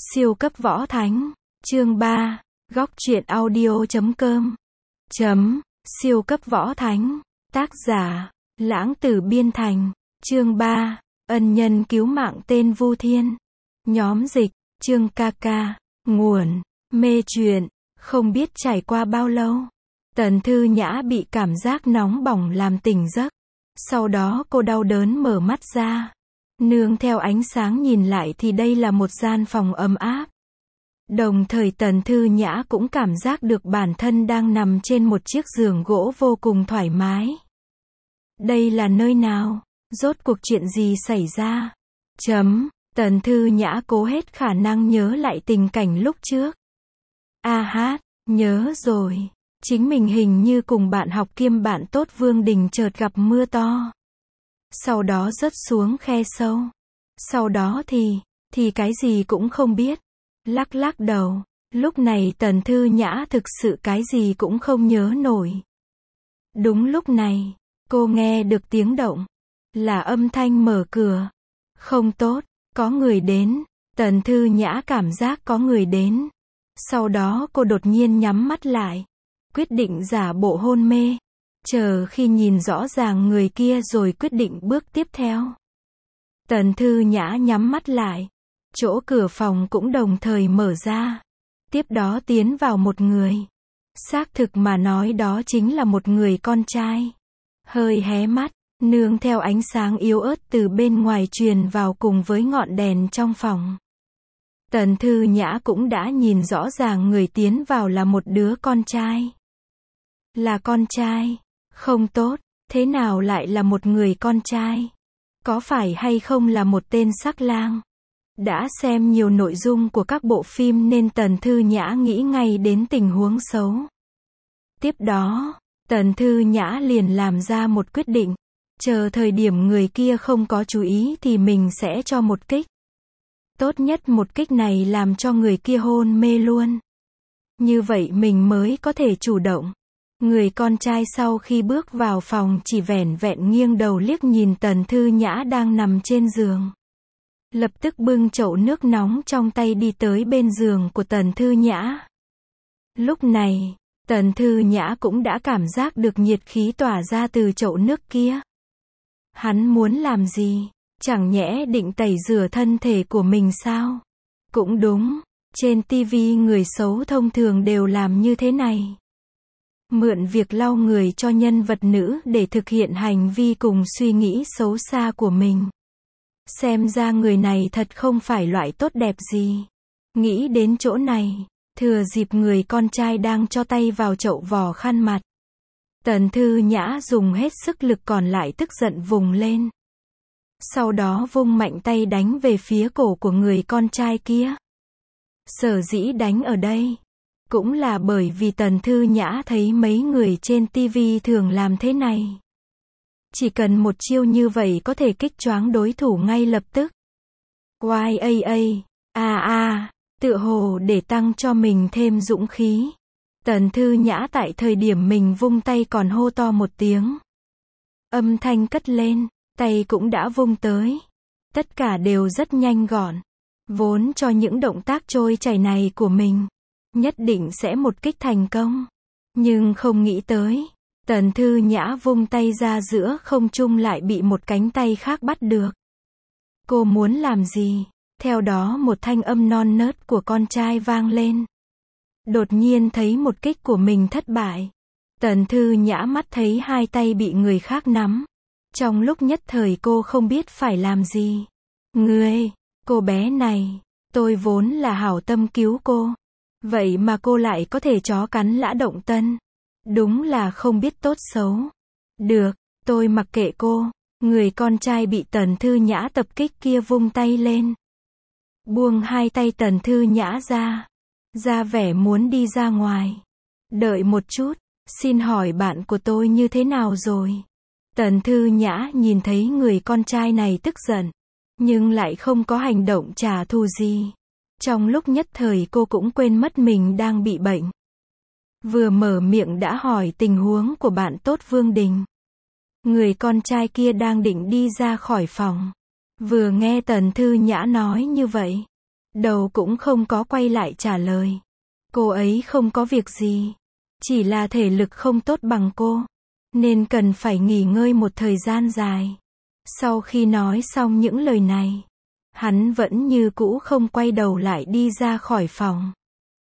Siêu cấp võ thánh, chương 3, góc truyện audio.com. Siêu cấp võ thánh, tác giả, Lãng Tử Biên Thành, chương 3, ân nhân cứu mạng tên Vu Thiên. Nhóm dịch, chương KK, nguồn, mê truyện, không biết trải qua bao lâu. Tần Thư Nhã bị cảm giác nóng bỏng làm tỉnh giấc. Sau đó cô đau đớn mở mắt ra. Nương theo ánh sáng nhìn lại thì đây là một gian phòng ấm áp. Đồng thời Tần Thư Nhã cũng cảm giác được bản thân đang nằm trên một chiếc giường gỗ vô cùng thoải mái. Đây là nơi nào? Rốt cuộc chuyện gì xảy ra? Tần Thư Nhã cố hết khả năng nhớ lại tình cảnh lúc trước. Nhớ rồi. Chính mình hình như cùng bạn học kiêm bạn tốt Vương Đình chợt gặp mưa to. Sau đó rớt xuống khe sâu. Sau đó thì cái gì cũng không biết. Lắc đầu. Lúc này Tần Thư Nhã thực sự cái gì cũng không nhớ nổi. Đúng lúc này, cô nghe được tiếng động. Là âm thanh mở cửa. Không tốt, có người đến. Tần Thư Nhã cảm giác có người đến. Sau đó cô đột nhiên nhắm mắt lại. Quyết định giả bộ hôn mê. Chờ khi nhìn rõ ràng người kia rồi quyết định bước tiếp theo. Tần Thư Nhã nhắm mắt lại. Chỗ cửa phòng cũng đồng thời mở ra. Tiếp đó tiến vào một người. Xác thực mà nói đó chính là một người con trai. Hơi hé mắt, nương theo ánh sáng yếu ớt từ bên ngoài truyền vào cùng với ngọn đèn trong phòng. Tần Thư Nhã cũng đã nhìn rõ ràng người tiến vào là một đứa con trai. Là con trai. Không tốt, thế nào lại là một người con trai? Có phải hay không là một tên sắc lang? Đã xem nhiều nội dung của các bộ phim nên Tần Thư Nhã nghĩ ngay đến tình huống xấu. Tiếp đó, Tần Thư Nhã liền làm ra một quyết định. Chờ thời điểm người kia không có chú ý thì mình sẽ cho một kích. Tốt nhất một kích này làm cho người kia hôn mê luôn. Như vậy mình mới có thể chủ động. Người con trai sau khi bước vào phòng chỉ vẻn vẹn nghiêng đầu liếc nhìn Tần Thư Nhã đang nằm trên giường. Lập tức bưng chậu nước nóng trong tay đi tới bên giường của Tần Thư Nhã. Lúc này, Tần Thư Nhã cũng đã cảm giác được nhiệt khí tỏa ra từ chậu nước kia. Hắn muốn làm gì? Chẳng nhẽ định tẩy rửa thân thể của mình sao? Cũng đúng, trên TV người xấu thông thường đều làm như thế này. Mượn việc lau người cho nhân vật nữ để thực hiện hành vi cùng suy nghĩ xấu xa của mình. Xem ra người này thật không phải loại tốt đẹp gì. Nghĩ đến chỗ này, thừa dịp người con trai đang cho tay vào chậu vò khăn mặt. Tần Thư Nhã dùng hết sức lực còn lại tức giận vùng lên. Sau đó vung mạnh tay đánh về phía cổ của người con trai kia. Sở dĩ đánh ở đây cũng là bởi vì Tần Thư Nhã thấy mấy người trên TV thường làm thế này. Chỉ cần một chiêu như vậy có thể kích choáng đối thủ ngay lập tức. Tựa hồ để tăng cho mình thêm dũng khí. Tần Thư Nhã tại thời điểm mình vung tay còn hô to một tiếng. Âm thanh cất lên, tay cũng đã vung tới. Tất cả đều rất nhanh gọn. Vốn cho những động tác trôi chảy này của mình nhất định sẽ một kích thành công. Nhưng không nghĩ tới, Tần Thư Nhã vung tay ra giữa không trung lại bị một cánh tay khác bắt được. Cô muốn làm gì? Theo đó một thanh âm non nớt của con trai vang lên. Đột nhiên thấy một kích của mình thất bại. Tần Thư Nhã mắt thấy hai tay bị người khác nắm. Trong lúc nhất thời cô không biết phải làm gì. Cô bé này, tôi vốn là hảo tâm cứu cô. Vậy mà cô lại có thể chó cắn lã động tân. Đúng là không biết tốt xấu. Được, tôi mặc kệ cô. Người con trai bị Tần Thư Nhã tập kích kia vung tay lên. Buông hai tay Tần Thư Nhã ra vẻ muốn đi ra ngoài. Đợi một chút, xin hỏi bạn của tôi như thế nào rồi? Tần Thư Nhã nhìn thấy người con trai này tức giận, nhưng lại không có hành động trả thù gì. Trong lúc nhất thời cô cũng quên mất mình đang bị bệnh. Vừa mở miệng đã hỏi tình huống của bạn tốt Vương Đình. Người con trai kia đang định đi ra khỏi phòng. Vừa nghe Tần Thư Nhã nói như vậy, Đầu cũng không có quay lại trả lời. Cô ấy không có việc gì. Chỉ là thể lực không tốt bằng cô. Nên cần phải nghỉ ngơi một thời gian dài. Sau khi nói xong những lời này, hắn vẫn như cũ không quay đầu lại đi ra khỏi phòng.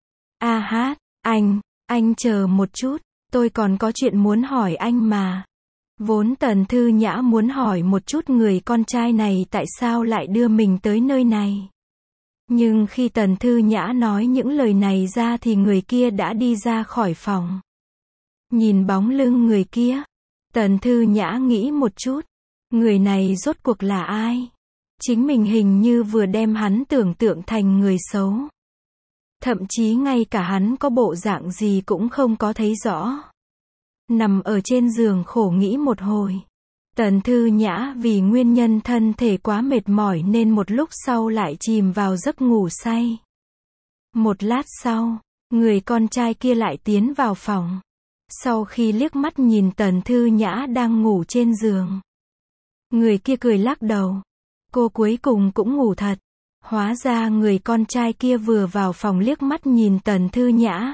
A Hát, anh chờ một chút, tôi còn có chuyện muốn hỏi anh mà. Vốn Tần Thư Nhã muốn hỏi một chút người con trai này tại sao lại đưa mình tới nơi này. Nhưng khi Tần Thư Nhã nói những lời này ra thì người kia đã đi ra khỏi phòng. Nhìn bóng lưng người kia, Tần Thư Nhã nghĩ một chút, người này rốt cuộc là ai? Chính mình hình như vừa đem hắn tưởng tượng thành người xấu. Thậm chí ngay cả hắn có bộ dạng gì cũng không có thấy rõ. Nằm ở trên giường khổ nghĩ một hồi. Tần Thư Nhã vì nguyên nhân thân thể quá mệt mỏi nên một lúc sau lại chìm vào giấc ngủ say. Một lát sau, người con trai kia lại tiến vào phòng. Sau khi liếc mắt nhìn Tần Thư Nhã đang ngủ trên giường, người kia cười lắc đầu. Cô cuối cùng cũng ngủ thật. Hóa ra người con trai kia vừa vào phòng liếc mắt nhìn Tần Thư Nhã.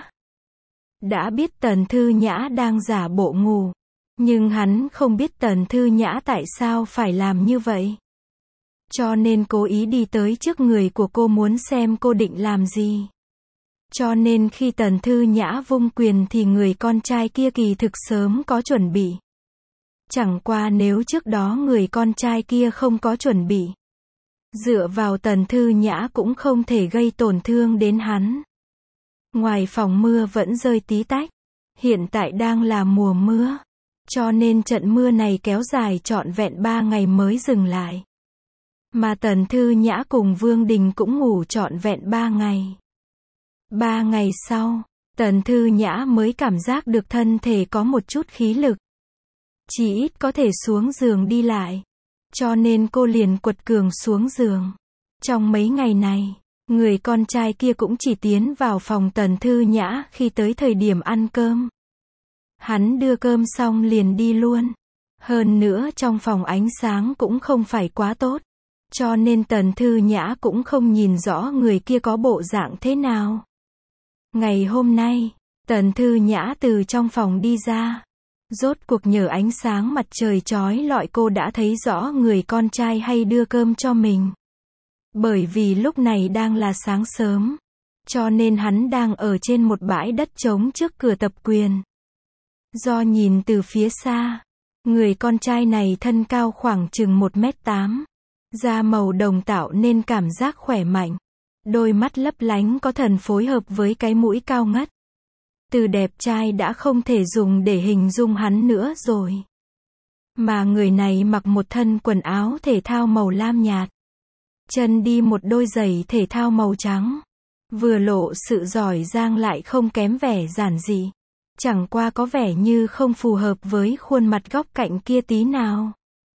Đã biết Tần Thư Nhã đang giả bộ ngủ. Nhưng hắn không biết Tần Thư Nhã tại sao phải làm như vậy. Cho nên cố ý đi tới trước người của cô muốn xem cô định làm gì. Cho nên khi Tần Thư Nhã vung quyền thì người con trai kia kỳ thực sớm có chuẩn bị. Chẳng qua nếu trước đó người con trai kia không có chuẩn bị, dựa vào Tần Thư Nhã cũng không thể gây tổn thương đến hắn. Ngoài phòng mưa vẫn rơi tí tách. Hiện tại đang là mùa mưa. Cho nên trận mưa này kéo dài trọn vẹn 3 ngày mới dừng lại. Mà Tần Thư Nhã cùng Vương Đình cũng ngủ trọn vẹn 3 ngày. 3 ngày sau, Tần Thư Nhã mới cảm giác được thân thể có một chút khí lực. Chỉ ít có thể xuống giường đi lại. Cho nên cô liền quật cường xuống giường. Trong mấy ngày này, người con trai kia cũng chỉ tiến vào phòng Tần Thư Nhã khi tới thời điểm ăn cơm. Hắn đưa cơm xong liền đi luôn. Hơn nữa trong phòng ánh sáng cũng không phải quá tốt. Cho nên Tần Thư Nhã cũng không nhìn rõ người kia có bộ dạng thế nào. Ngày hôm nay, Tần Thư Nhã từ trong phòng đi ra. Rốt cuộc nhờ ánh sáng mặt trời chói lọi cô đã thấy rõ người con trai hay đưa cơm cho mình. Bởi vì lúc này đang là sáng sớm. Cho nên hắn đang ở trên một bãi đất trống trước cửa tập quyền. Do nhìn từ phía xa, người con trai này thân cao khoảng chừng 1m8. Da màu đồng tạo nên cảm giác khỏe mạnh. Đôi mắt lấp lánh có thần phối hợp với cái mũi cao ngất. Từ đẹp trai đã không thể dùng để hình dung hắn nữa rồi. Mà người này mặc một thân quần áo thể thao màu lam nhạt. Chân đi một đôi giày thể thao màu trắng. Vừa lộ sự giỏi giang lại không kém vẻ giản dị. Chẳng qua có vẻ như không phù hợp với khuôn mặt góc cạnh kia tí nào.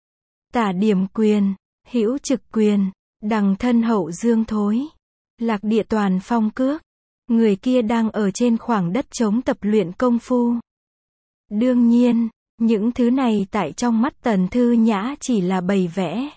Tả điểm quyền, hữu trực quyền, đằng thân hậu dương thối. Lạc địa toàn phong cước. Người kia đang ở trên khoảng đất trống tập luyện công phu. Đương nhiên, những thứ này tại trong mắt Tần Thư Nhã chỉ là bày vẽ.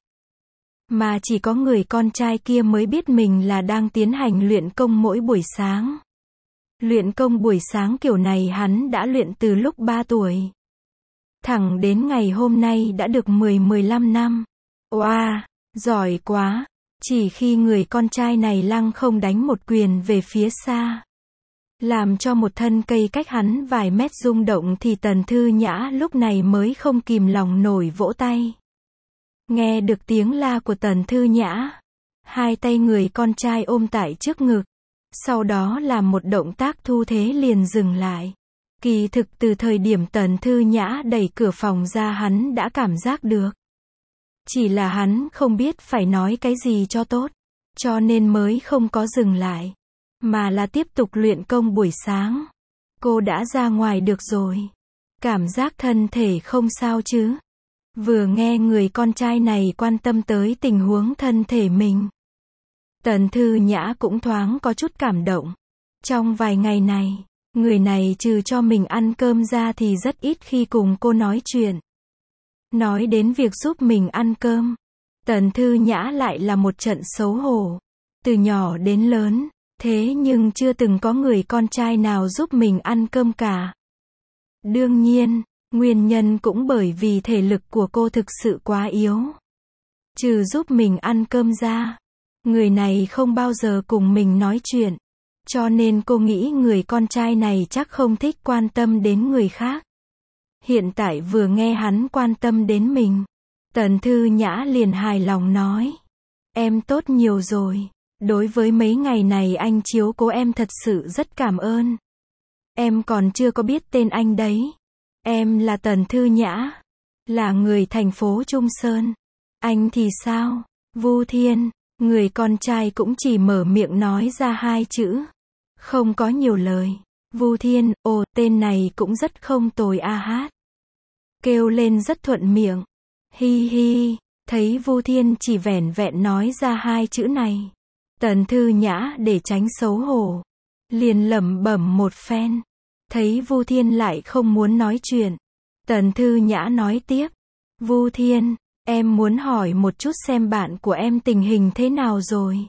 Mà chỉ có người con trai kia mới biết mình là đang tiến hành luyện công mỗi buổi sáng. Luyện công buổi sáng kiểu này hắn đã luyện từ lúc 3 tuổi. Thẳng đến ngày hôm nay đã được 10-15 năm. Wow, giỏi quá. Chỉ khi người con trai này lăng không đánh một quyền về phía xa, làm cho một thân cây cách hắn vài mét rung động thì Tần Thư Nhã lúc này mới không kìm lòng nổi vỗ tay. Nghe được tiếng la của Tần Thư Nhã, hai tay người con trai ôm tại trước ngực, sau đó làm một động tác thu thế liền dừng lại. Kỳ thực từ thời điểm Tần Thư Nhã đẩy cửa phòng ra hắn đã cảm giác được. Chỉ là hắn không biết phải nói cái gì cho tốt, cho nên mới không có dừng lại, mà là tiếp tục luyện công buổi sáng. Cô đã ra ngoài được rồi. Cảm giác thân thể không sao chứ? Vừa nghe người con trai này quan tâm tới tình huống thân thể mình, Tần Thư Nhã cũng thoáng có chút cảm động. Trong vài ngày này, người này trừ cho mình ăn cơm ra thì rất ít khi cùng cô nói chuyện. Nói đến việc giúp mình ăn cơm, Tần Thư Nhã lại là một trận xấu hổ. Từ nhỏ đến lớn, thế nhưng chưa từng có người con trai nào giúp mình ăn cơm cả. Đương nhiên, nguyên nhân cũng bởi vì thể lực của cô thực sự quá yếu. Trừ giúp mình ăn cơm ra, người này không bao giờ cùng mình nói chuyện. Cho nên cô nghĩ người con trai này chắc không thích quan tâm đến người khác. Hiện tại vừa nghe hắn quan tâm đến mình, Tần Thư Nhã liền hài lòng nói. Em tốt nhiều rồi. Đối với mấy ngày này anh chiếu cố em thật sự rất cảm ơn. Em còn chưa có biết tên anh đấy. Em là Tần Thư Nhã, là người thành phố Trung Sơn. Anh thì sao? Vu Thiên, người con trai cũng chỉ mở miệng nói ra 2 chữ. Không có nhiều lời. Vu Thiên, ồ, tên này cũng rất không tồi a hát. Kêu lên rất thuận miệng. Hi hi, thấy Vu Thiên chỉ vẻn vẹn nói ra 2 chữ này. Tần Thư Nhã để tránh xấu hổ, liền lẩm bẩm một phen. Thấy Vu Thiên lại không muốn nói chuyện, Tần Thư Nhã nói tiếp. Vu Thiên, em muốn hỏi một chút xem bạn của em tình hình thế nào rồi.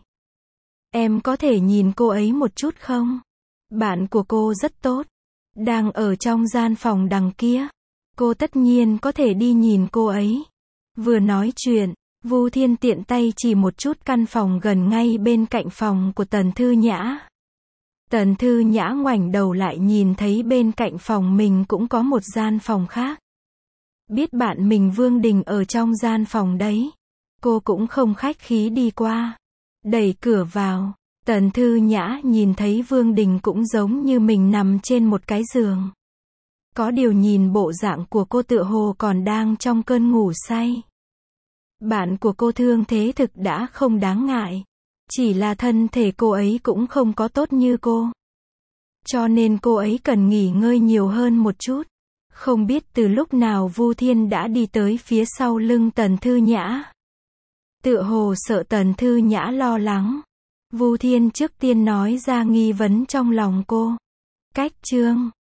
Em có thể nhìn cô ấy một chút không? Bạn của cô rất tốt, đang ở trong gian phòng đằng kia. Cô tất nhiên có thể đi nhìn cô ấy. Vừa nói chuyện, Vu Thiên tiện tay chỉ một chút căn phòng gần ngay bên cạnh phòng của Tần Thư Nhã. Tần Thư Nhã ngoảnh đầu lại nhìn thấy bên cạnh phòng mình cũng có một gian phòng khác. Biết bạn mình Vương Đình ở trong gian phòng đấy, cô cũng không khách khí đi qua, đẩy cửa vào. Tần Thư Nhã nhìn thấy Vương Đình cũng giống như mình nằm trên một cái giường. Có điều nhìn bộ dạng của cô tựa hồ còn đang trong cơn ngủ say. Bạn của cô thương thế thực đã không đáng ngại. Chỉ là thân thể cô ấy cũng không có tốt như cô. Cho nên cô ấy cần nghỉ ngơi nhiều hơn một chút. Không biết từ lúc nào Vu Thiên đã đi tới phía sau lưng Tần Thư Nhã. Tựa hồ sợ Tần Thư Nhã lo lắng. Vu Thiên trước tiên nói ra nghi vấn trong lòng cô. Cách chương